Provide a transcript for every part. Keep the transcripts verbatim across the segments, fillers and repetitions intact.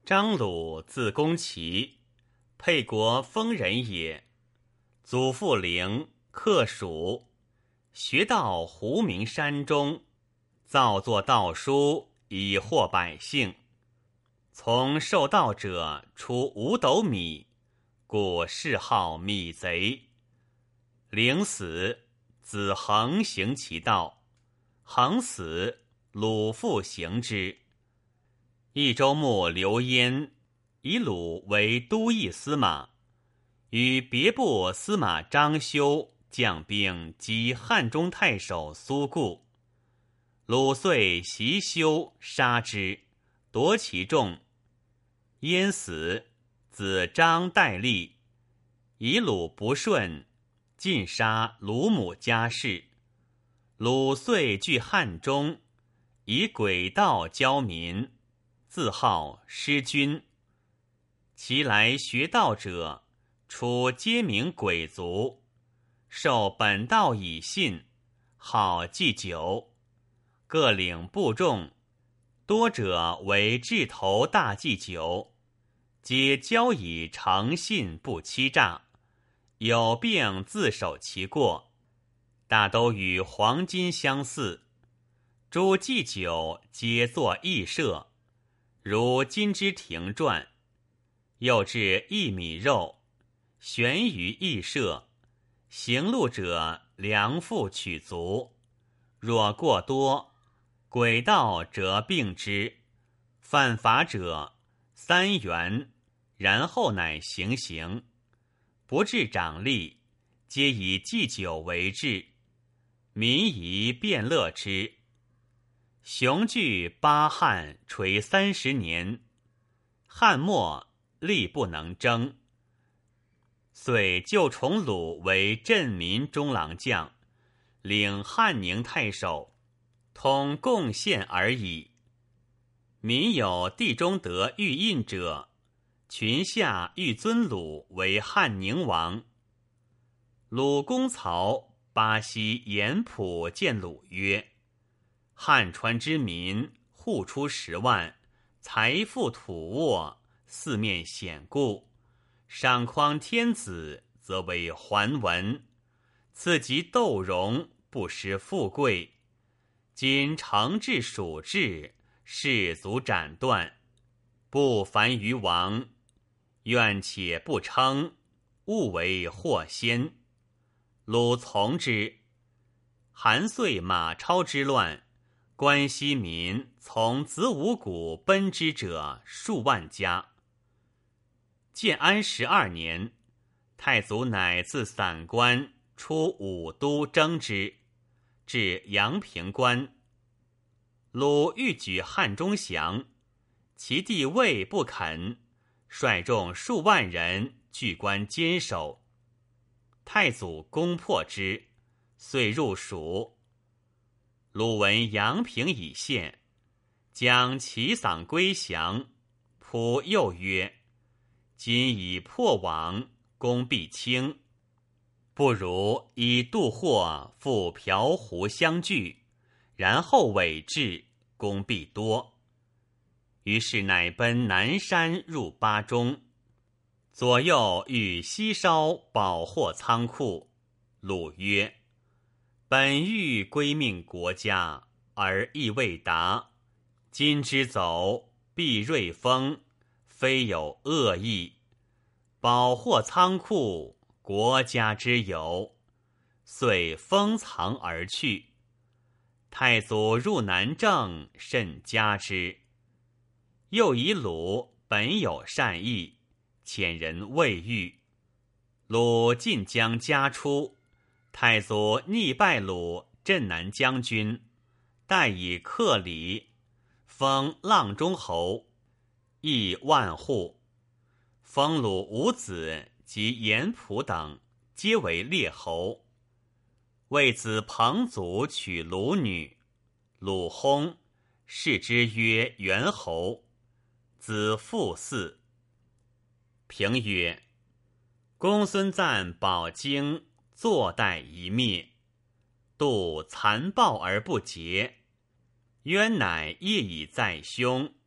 张鲁字公齐，沛国丰人也。祖父陵，客蜀，学道胡明山中，造作道书以惑百姓。从受道者出五斗米，故谥号米贼。陵死，子恒行其道，恒死，鲁复行之。益州牧刘焉以鲁为都邑司马，与别部司马张修将兵击汉中太守苏固。鲁遂袭修，杀之，夺其众。焉死，子张代立，以鲁不顺，尽杀鲁母家室。鲁遂据汉中，以诡道教民，自号师君。其来学道者，初皆名鬼族，受本道以信，好祭酒，各领部众，多者为治头大祭酒，皆交以诚信不欺诈，有病自守其过，大都与黄金相似。诸祭酒皆作义社，如金之庭传，又置一米肉，悬于义社，行路者量复取足，若过多，诡道则并之，犯法者三元，然后乃行刑。不治长吏，皆以祭酒为治，民宜便乐之。雄踞八汉垂三十年，汉末力不能争，遂就崇鲁为镇民中郎将，领汉宁太守，通贡献而已。民有地中得玉印者，群下欲尊鲁为汉宁王。鲁公曹巴西严普见鲁曰：汉川之民户出十万，财富土沃，四面险固，赏匡天子，则为桓文，次及斗荣，不失富贵。今承治蜀治，士卒斩断，不凡于王，愿且不称，勿为祸先。鲁从之。韩遂马超之乱，关西民从子午谷奔之者数万家。建安十二年，太祖乃自散关出武都征之，至阳平关。鲁欲举汉中降，其弟魏不肯，率众数万人据关坚守。太祖攻破之，遂入蜀。鲁闻阳平已陷，将其丧归降。仆又曰：今已破网，攻必轻，不如以渡货赴瓢湖相聚，然后伪至，攻必多。于是乃奔南山入巴中，左右欲西烧宝货仓库。鲁曰：本欲归命国家，而亦未达，今之走，必锐风，非有恶意。宝货仓库，国家之有，遂封藏而去。太祖入南郑，甚加之。又以鲁本有善意，遣人未遇。鲁晋将家出，太祖逆拜鲁镇南将军，代以克礼，封阆中侯，邑万户。封鲁五子及严普等，皆为列侯。为子彭祖娶鲁女，鲁薨，谥之曰元侯。子父嗣。评曰：公孙瓒保荆，坐待一灭，度残暴而不竭。渊乃业以在胸，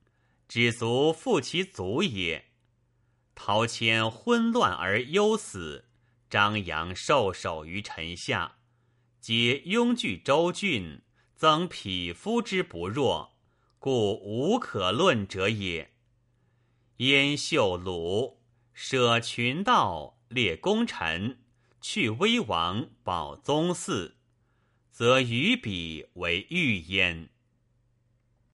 知足负其足也。陶谦昏乱而忧死，张扬受首于臣下，皆拥据州郡，增匹夫之不弱，故无可论者也。燕秀鲁舍群盗，列功臣，去威王，保宗嗣，则于彼为御焉。